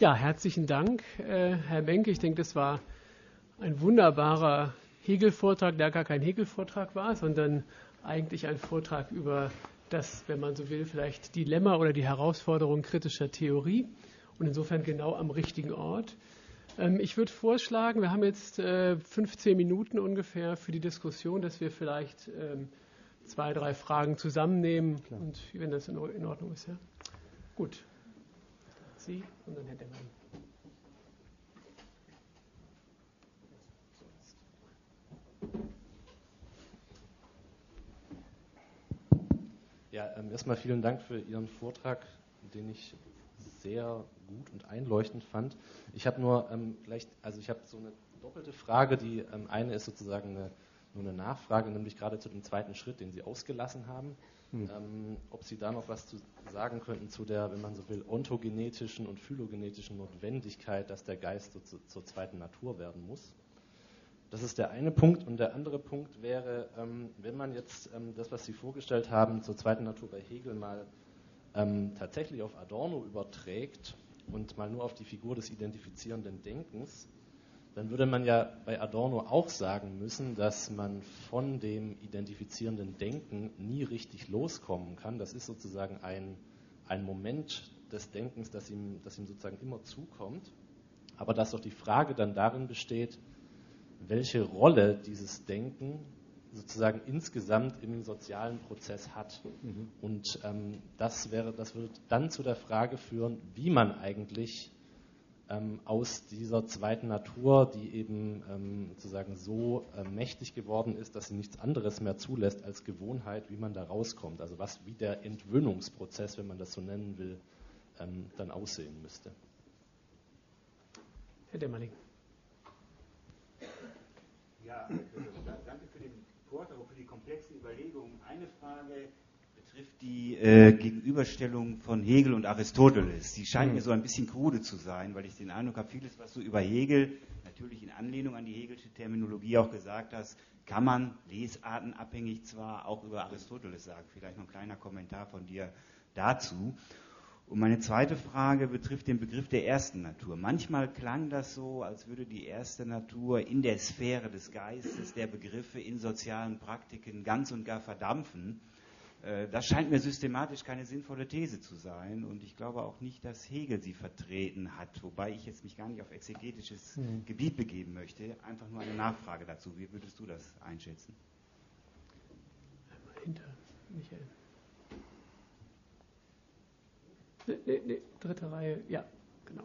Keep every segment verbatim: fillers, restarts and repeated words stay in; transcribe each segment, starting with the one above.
Ja, herzlichen Dank, äh, Herr Benke. Ich denke, das war ein wunderbarer Hegel-Vortrag, der gar kein Hegel-Vortrag war, sondern eigentlich ein Vortrag über das, wenn man so will, vielleicht Dilemma oder die Herausforderung kritischer Theorie und insofern genau am richtigen Ort. Ähm, ich würde vorschlagen, wir haben jetzt äh, fünfzehn Minuten ungefähr für die Diskussion, dass wir vielleicht ähm, zwei, drei Fragen zusammennehmen. Klar. Und wenn das in Ordnung ist, ja. Gut. Sie und dann Herr Demmerling. Ja, ähm, erstmal vielen Dank für Ihren Vortrag, den ich sehr gut und einleuchtend fand. Ich habe nur ähm, vielleicht, also ich habe so eine doppelte Frage. Die ähm, eine ist sozusagen eine, nur eine Nachfrage, nämlich gerade zu dem zweiten Schritt, den Sie ausgelassen haben. Hm. Ähm, ob Sie da noch was zu sagen könnten zu der, wenn man so will, ontogenetischen und phylogenetischen Notwendigkeit, dass der Geist so zu, zur zweiten Natur werden muss. Das ist der eine Punkt. Und der andere Punkt wäre, ähm, wenn man jetzt ähm, das, was Sie vorgestellt haben, zur zweiten Natur bei Hegel mal ähm, tatsächlich auf Adorno überträgt und mal nur auf die Figur des identifizierenden Denkens, dann würde man ja bei Adorno auch sagen müssen, dass man von dem identifizierenden Denken nie richtig loskommen kann. Das ist sozusagen ein, ein Moment des Denkens, das ihm, das ihm sozusagen immer zukommt. Aber dass doch die Frage dann darin besteht, welche Rolle dieses Denken sozusagen insgesamt im sozialen Prozess hat. Mhm. Und ähm, das wäre, das würde dann zu der Frage führen, wie man eigentlich ähm, aus dieser zweiten Natur, die eben ähm, sozusagen so äh, mächtig geworden ist, dass sie nichts anderes mehr zulässt als Gewohnheit, wie man da rauskommt. Also was wie der Entwöhnungsprozess, wenn man das so nennen will, ähm, dann aussehen müsste. Herr Demmerling. Ja, danke für den Vortrag und für die komplexen Überlegungen. Eine Frage betrifft die äh, Gegenüberstellung von Hegel und Aristoteles. Die scheint mhm. mir so ein bisschen krude zu sein, weil ich den Eindruck habe, vieles, was du über Hegel, natürlich in Anlehnung an die Hegelsche Terminologie auch gesagt hast, kann man lesartenabhängig zwar auch über Aristoteles sagen. Vielleicht noch ein kleiner Kommentar von dir dazu. Und meine zweite Frage betrifft den Begriff der ersten Natur. Manchmal klang das so, als würde die erste Natur in der Sphäre des Geistes, der Begriffe in sozialen Praktiken ganz und gar verdampfen. Das scheint mir systematisch keine sinnvolle These zu sein und ich glaube auch nicht, dass Hegel sie vertreten hat, wobei ich jetzt mich gar nicht auf exegetisches mhm. Gebiet begeben möchte. Einfach nur eine Nachfrage dazu. Wie würdest du das einschätzen? Hinter Michael. Nee, nee, dritte Reihe, ja, genau.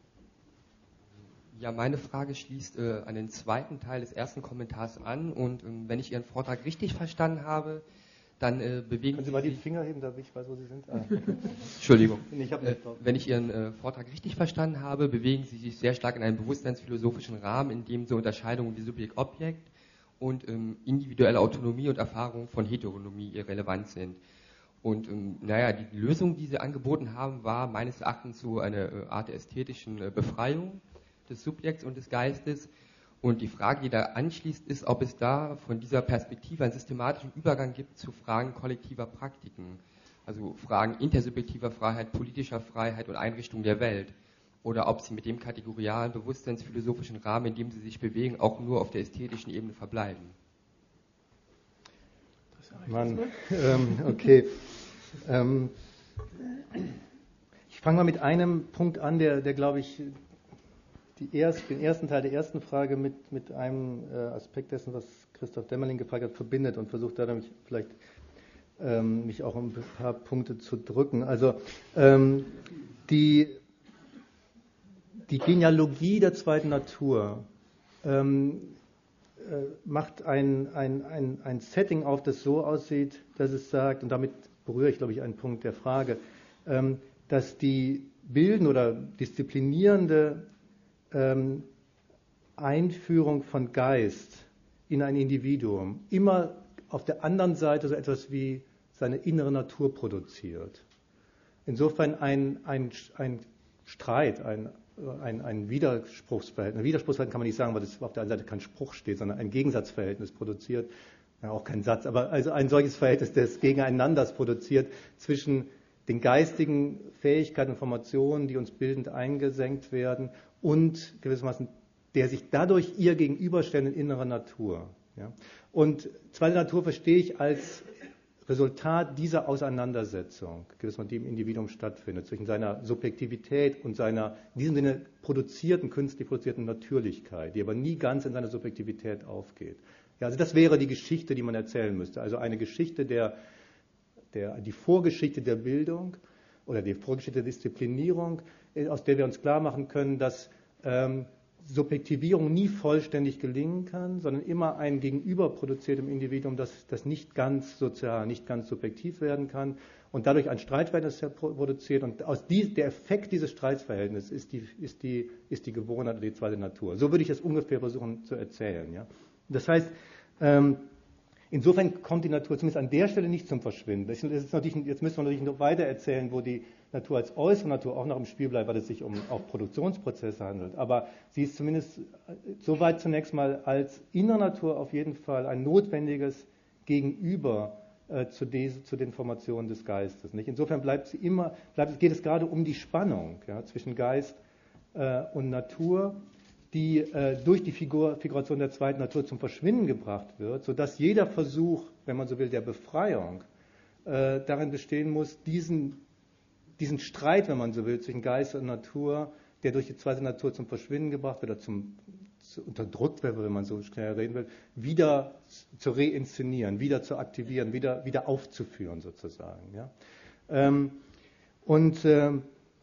Ja, meine Frage schließt äh, an den zweiten Teil des ersten Kommentars an und ähm, wenn ich Ihren Vortrag richtig verstanden habe, dann äh, bewegen Können Sie mal die Finger heben, damit ich weiß, wo Sie sind? Ah. Entschuldigung. Ich äh, wenn ich Ihren äh, Vortrag richtig verstanden habe, bewegen Sie sich sehr stark in einem bewusstseinsphilosophischen Rahmen, in dem so Unterscheidungen wie Subjekt-Objekt und ähm, individuelle Autonomie und Erfahrung von Heteronomie irrelevant sind. Und ähm, naja, die Lösung, die sie angeboten haben, war meines Erachtens so eine äh, Art der ästhetischen äh, Befreiung des Subjekts und des Geistes. Und die Frage, die da anschließt, ist, ob es da von dieser Perspektive einen systematischen Übergang gibt zu Fragen kollektiver Praktiken. Also Fragen intersubjektiver Freiheit, politischer Freiheit und Einrichtung der Welt. Oder ob sie mit dem kategorialen, bewusstseinsphilosophischen Rahmen, in dem sie sich bewegen, auch nur auf der ästhetischen Ebene verbleiben. Mann, ähm, okay. Ähm, ich fange mal mit einem Punkt an, der, der glaube ich, die erst, den ersten Teil der ersten Frage mit, mit einem äh, Aspekt dessen, was Christoph Demmerling gefragt hat, verbindet und versucht dadurch vielleicht ähm, mich auch um ein paar Punkte zu drücken. Also ähm, die, die Genealogie der zweiten Natur ähm, macht ein, ein, ein, ein Setting auf, das so aussieht, dass es sagt, und damit berühre ich, glaube ich, einen Punkt der Frage, ähm, dass die bildende oder disziplinierende ähm, Einführung von Geist in ein Individuum immer auf der anderen Seite so etwas wie seine innere Natur produziert. Insofern ein, ein, ein Streit, ein Ein, ein Widerspruchsverhältnis. Ein Widerspruchsverhältnis kann man nicht sagen, weil es auf der einen Seite kein Spruch steht, sondern ein Gegensatzverhältnis produziert. Ja, auch kein Satz, aber also ein solches Verhältnis des Gegeneinanders produziert zwischen den geistigen Fähigkeiten und Formationen, die uns bildend eingesenkt werden und gewissermaßen der sich dadurch ihr gegenüberstellenden innerer Natur. Ja. Und zweite Natur verstehe ich als Resultat dieser Auseinandersetzung, die im Individuum stattfindet, zwischen seiner Subjektivität und seiner, in diesem Sinne, produzierten, künstlich produzierten Natürlichkeit, die aber nie ganz in seiner Subjektivität aufgeht. Ja, also das wäre die Geschichte, die man erzählen müsste. Also eine Geschichte der, der, die Vorgeschichte der Bildung oder die Vorgeschichte der Disziplinierung, aus der wir uns klar machen können, dass ähm, Subjektivierung nie vollständig gelingen kann, sondern immer ein Gegenüber produziert im Individuum, das, das nicht ganz sozial, nicht ganz subjektiv werden kann und dadurch ein Streitverhältnis produziert. Und aus die, der Effekt dieses Streitverhältnisses ist die, ist, die, ist die Gewohnheit oder die zweite Natur. So würde ich es ungefähr versuchen zu erzählen. Ja? Das heißt, ähm, insofern kommt die Natur zumindest an der Stelle nicht zum Verschwinden. Das ist natürlich, jetzt müssen wir natürlich noch weiter erzählen, wo die Natur als äußere Natur auch noch im Spiel bleibt, weil es sich um auch Produktionsprozesse handelt. Aber sie ist zumindest soweit zunächst mal als innere Natur auf jeden Fall ein notwendiges Gegenüber äh, zu, diese, zu den Formationen des Geistes. Nicht? Insofern bleibt sie immer, bleibt, geht es gerade um die Spannung ja, zwischen Geist äh, und Natur, die äh, durch die Figur, Figuration der zweiten Natur zum Verschwinden gebracht wird, sodass jeder Versuch, wenn man so will, der Befreiung äh, darin bestehen muss, diesen, diesen Streit, wenn man so will, zwischen Geist und Natur, der durch die zweite Natur zum Verschwinden gebracht wird oder zum, zu unterdrückt wird, wenn man so schnell reden will, wieder zu reinszenieren, wieder zu aktivieren, wieder, wieder aufzuführen sozusagen. Ja? Ähm, und ähm,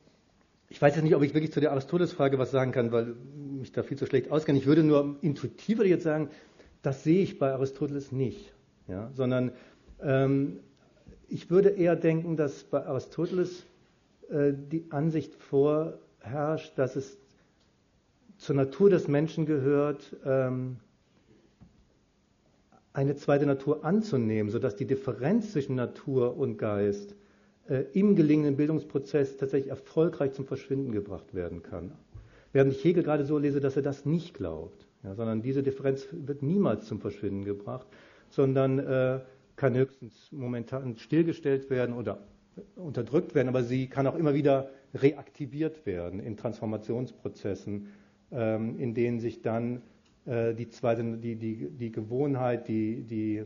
ich weiß jetzt nicht, ob ich wirklich zu der Aristoteles-Frage was sagen kann, weil mich da viel zu schlecht auskenne. Ich würde nur intuitiv würde ich jetzt sagen, das sehe ich bei Aristoteles nicht, ja? Sondern ähm, ich würde eher denken, dass bei Aristoteles äh, die Ansicht vorherrscht, dass es zur Natur des Menschen gehört, ähm, eine zweite Natur anzunehmen, sodass die Differenz zwischen Natur und Geist im gelingenden Bildungsprozess tatsächlich erfolgreich zum Verschwinden gebracht werden kann. Während ich Hegel gerade so lese, dass er das nicht glaubt, ja, sondern diese Differenz wird niemals zum Verschwinden gebracht, sondern äh, kann höchstens momentan stillgestellt werden oder unterdrückt werden, aber sie kann auch immer wieder reaktiviert werden in Transformationsprozessen, ähm, in denen sich dann äh, die zweite, die, die, die Gewohnheit, die, die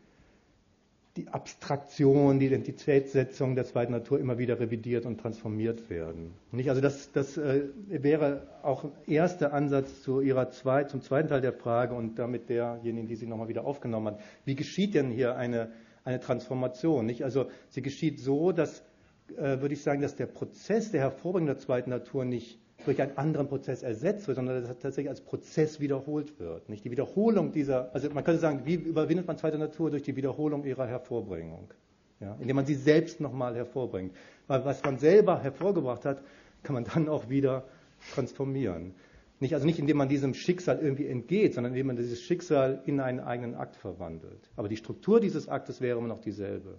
die Abstraktion, die Identitätssetzung der zweiten Natur immer wieder revidiert und transformiert werden. Nicht? Also das, das äh, wäre auch ein erster Ansatz zu ihrer zwei, zum zweiten Teil der Frage und damit derjenigen, die sie nochmal wieder aufgenommen hat. Wie geschieht denn hier eine, eine Transformation? Nicht? Also sie geschieht so, dass, äh, würde ich sagen, dass der Prozess der Hervorbringung der zweiten Natur nicht durch einen anderen Prozess ersetzt wird, sondern dass es tatsächlich als Prozess wiederholt wird. Nicht die Wiederholung dieser, also man könnte sagen, wie überwindet man zweite Natur? Durch die Wiederholung ihrer Hervorbringung, ja, indem man sie selbst nochmal hervorbringt. Weil was man selber hervorgebracht hat, kann man dann auch wieder transformieren. Nicht, also nicht indem man diesem Schicksal irgendwie entgeht, sondern indem man dieses Schicksal in einen eigenen Akt verwandelt. Aber die Struktur dieses Aktes wäre immer noch dieselbe.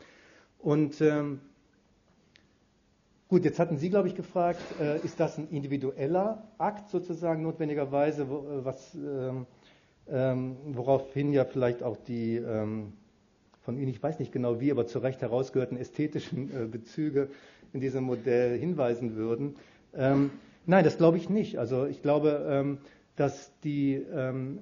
Und ähm, Gut, jetzt hatten Sie, glaube ich, gefragt, äh, ist das ein individueller Akt sozusagen notwendigerweise, wo, was, ähm, ähm, woraufhin ja vielleicht auch die ähm, von Ihnen, ich weiß nicht genau wie, aber zu Recht herausgehörten ästhetischen äh, Bezüge in diesem Modell hinweisen würden. Ähm, nein, das glaube ich nicht. Also ich glaube, ähm, dass die, ähm,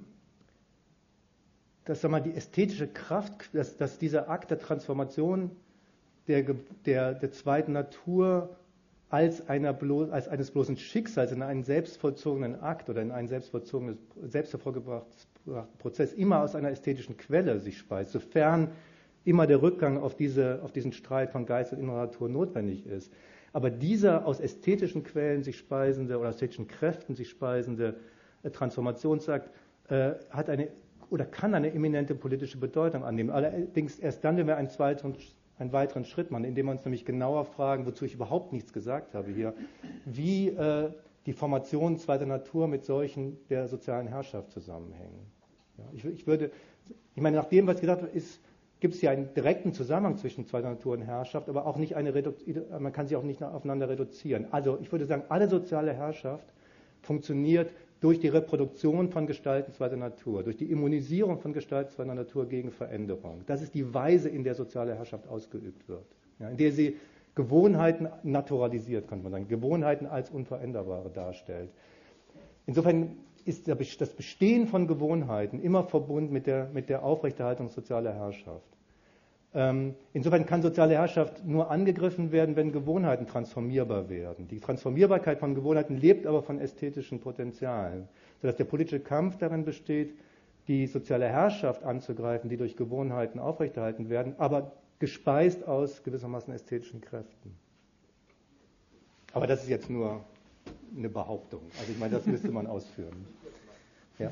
dass, sag mal, die ästhetische Kraft, dass, dass dieser Akt der Transformation Der, der, der zweiten Natur als, einer blo, als eines bloßen Schicksals in einen selbstvollzogenen Akt oder in einen selbstvollzogenen, selbst hervorgebrachten Prozess immer aus einer ästhetischen Quelle sich speist, sofern immer der Rückgang auf, diese, auf diesen Streit von Geist und innerer Natur notwendig ist. Aber dieser aus ästhetischen Quellen sich speisende oder aus ästhetischen Kräften sich speisende Transformationsakt äh, hat eine oder kann eine eminente politische Bedeutung annehmen. Allerdings erst dann, wenn wir einen zweiten einen weiteren Schritt machen, indem wir uns nämlich genauer fragen, wozu ich überhaupt nichts gesagt habe hier, wie äh, die Formationen zweiter Natur mit solchen der sozialen Herrschaft zusammenhängen. Ja, ich, ich würde, ich meine, nach dem, was gesagt wird, ist, gibt es ja einen direkten Zusammenhang zwischen zweiter Natur und Herrschaft, aber auch nicht eine Redu- man kann sie auch nicht aufeinander reduzieren. Also ich würde sagen, alle soziale Herrschaft funktioniert durch die Reproduktion von Gestalten zweiter Natur, durch die Immunisierung von Gestalten zweiter Natur gegen Veränderung. Das ist die Weise, in der soziale Herrschaft ausgeübt wird, ja, in der sie Gewohnheiten naturalisiert, könnte man sagen, Gewohnheiten als Unveränderbare darstellt. Insofern ist das Bestehen von Gewohnheiten immer verbunden mit der, mit der Aufrechterhaltung sozialer Herrschaft. Ähm, insofern kann soziale Herrschaft nur angegriffen werden, wenn Gewohnheiten transformierbar werden. Die Transformierbarkeit von Gewohnheiten lebt aber von ästhetischen Potenzialen, sodass der politische Kampf darin besteht, die soziale Herrschaft anzugreifen, die durch Gewohnheiten aufrechterhalten werden, aber gespeist aus gewissermaßen ästhetischen Kräften. Aber das ist jetzt nur eine Behauptung. Also ich meine, das müsste man ausführen. Ja.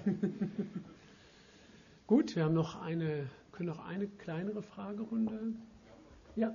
Gut, wir haben noch eine, können noch eine kleinere Fragerunde. Ja.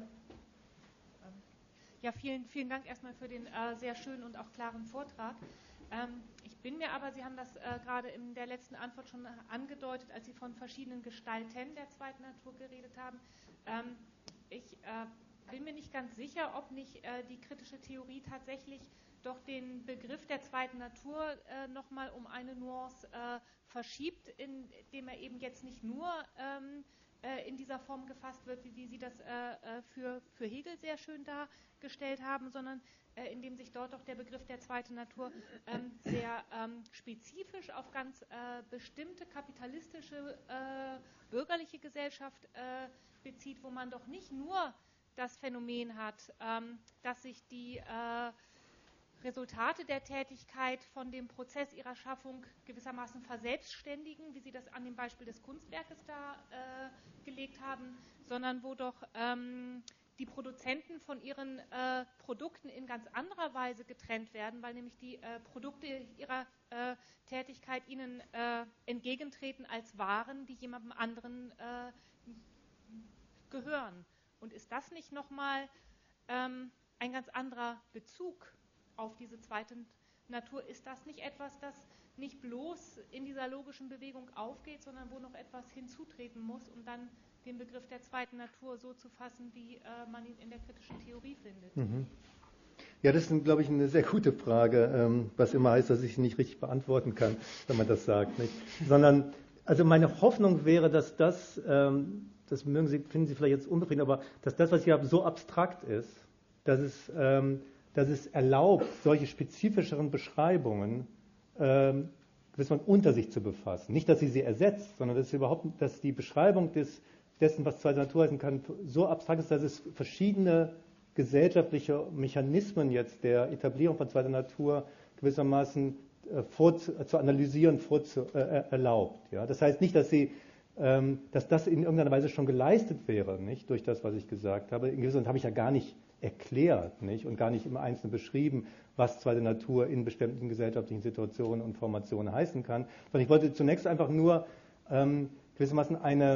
Ja, vielen, vielen Dank erstmal für den äh, sehr schönen und auch klaren Vortrag. Ähm, ich bin mir aber, Sie haben das äh, gerade in der letzten Antwort schon angedeutet, als Sie von verschiedenen Gestalten der zweiten Natur geredet haben. Ähm, ich äh, bin mir nicht ganz sicher, ob nicht äh, die kritische Theorie tatsächlich doch den Begriff der zweiten Natur äh, nochmal um eine Nuance äh, verschiebt, indem er eben jetzt nicht nur ähm, äh, in dieser Form gefasst wird, wie, wie Sie das äh, für, für Hegel sehr schön dargestellt haben, sondern äh, indem sich dort doch der Begriff der zweiten Natur ähm, sehr ähm, spezifisch auf ganz äh, bestimmte kapitalistische, äh, bürgerliche Gesellschaft äh, bezieht, wo man doch nicht nur das Phänomen hat, ähm, dass sich die äh, Resultate der Tätigkeit von dem Prozess ihrer Schaffung gewissermaßen verselbstständigen, wie Sie das an dem Beispiel des Kunstwerkes dargelegt äh, haben, sondern wo doch ähm, die Produzenten von ihren äh, Produkten in ganz anderer Weise getrennt werden, weil nämlich die äh, Produkte ihrer äh, Tätigkeit ihnen äh, entgegentreten als Waren, die jemandem anderen äh, gehören. Und ist das nicht nochmal ähm, ein ganz anderer Bezug auf diese zweite Natur? Ist das nicht etwas, das nicht bloß in dieser logischen Bewegung aufgeht, sondern wo noch etwas hinzutreten muss, um dann den Begriff der zweiten Natur so zu fassen, wie äh, man ihn in der kritischen Theorie findet? Mhm. Ja, das ist, glaube ich, eine sehr gute Frage, ähm, was immer heißt, dass ich sie nicht richtig beantworten kann, wenn man das sagt. Nicht? Sondern, also meine Hoffnung wäre, dass das, ähm, das mögen Sie, finden Sie vielleicht jetzt unbefriedigend, aber dass das, was ich habe, so abstrakt ist, dass es ähm, dass es erlaubt, solche spezifischeren Beschreibungen ähm, unter sich zu befassen. Nicht, dass sie sie ersetzt, sondern dass, überhaupt, dass die Beschreibung des, dessen, was zweite Natur heißen kann, so abstrakt ist, dass es verschiedene gesellschaftliche Mechanismen jetzt der Etablierung von zweiter Natur gewissermaßen äh, vor, zu analysieren vorzu, äh, erlaubt. Ja? Das heißt nicht, dass, sie, ähm, dass das in irgendeiner Weise schon geleistet wäre, nicht durch das, was ich gesagt habe. In gewisser Weise habe ich ja gar nicht erklärt, nicht, und gar nicht im Einzelnen beschrieben, was zweite Natur in bestimmten gesellschaftlichen Situationen und Formationen heißen kann, sondern ich wollte zunächst einfach nur ähm, gewissermaßen eine,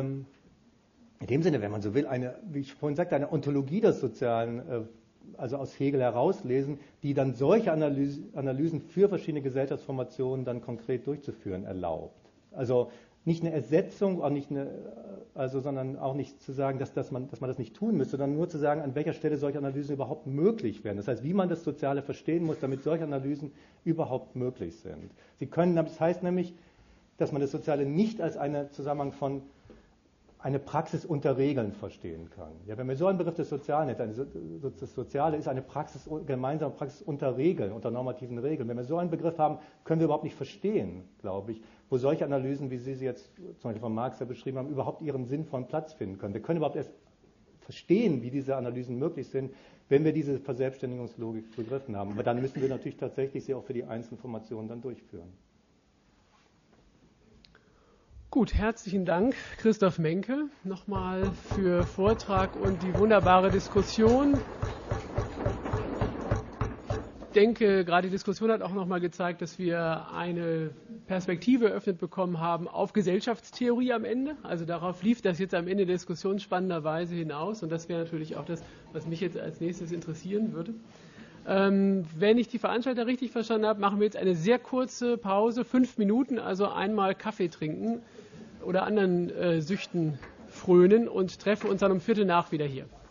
in dem Sinne, wenn man so will, eine, wie ich vorhin sagte, eine Ontologie des Sozialen, äh, also aus Hegel herauslesen, die dann solche Analyse, Analysen für verschiedene Gesellschaftsformationen dann konkret durchzuführen erlaubt. Also nicht eine Ersetzung, auch nicht eine, also, sondern auch nicht zu sagen, dass, dass, man, dass man das nicht tun müsste, sondern nur zu sagen, an welcher Stelle solche Analysen überhaupt möglich werden. Das heißt, wie man das Soziale verstehen muss, damit solche Analysen überhaupt möglich sind. Sie können, das heißt nämlich, dass man das Soziale nicht als einen Zusammenhang von eine Praxis unter Regeln verstehen kann. Ja, wenn wir so einen Begriff des Sozialen hätten, das Soziale ist eine Praxis, gemeinsame Praxis unter Regeln, unter normativen Regeln. Wenn wir so einen Begriff haben, können wir überhaupt nicht verstehen, glaube ich, wo solche Analysen, wie Sie sie jetzt zum Beispiel von Marx ja beschrieben haben, überhaupt ihren sinnvollen Platz finden können. Wir können überhaupt erst verstehen, wie diese Analysen möglich sind, wenn wir diese Verselbstständigungslogik begriffen haben. Aber dann müssen wir natürlich tatsächlich sie auch für die einzelnen Formationen dann durchführen. Gut, herzlichen Dank, Christoph Menke, nochmal für Vortrag und die wunderbare Diskussion. Ich denke, gerade die Diskussion hat auch nochmal gezeigt, dass wir eine Perspektive eröffnet bekommen haben auf Gesellschaftstheorie am Ende. Also darauf lief das jetzt am Ende der Diskussion spannenderweise hinaus. Und das wäre natürlich auch das, was mich jetzt als nächstes interessieren würde. Ähm, wenn ich die Veranstalter richtig verstanden habe, machen wir jetzt eine sehr kurze Pause, fünf Minuten, also einmal Kaffee trinken oder anderen äh, Süchten frönen und treffen uns dann um Viertel nach wieder hier.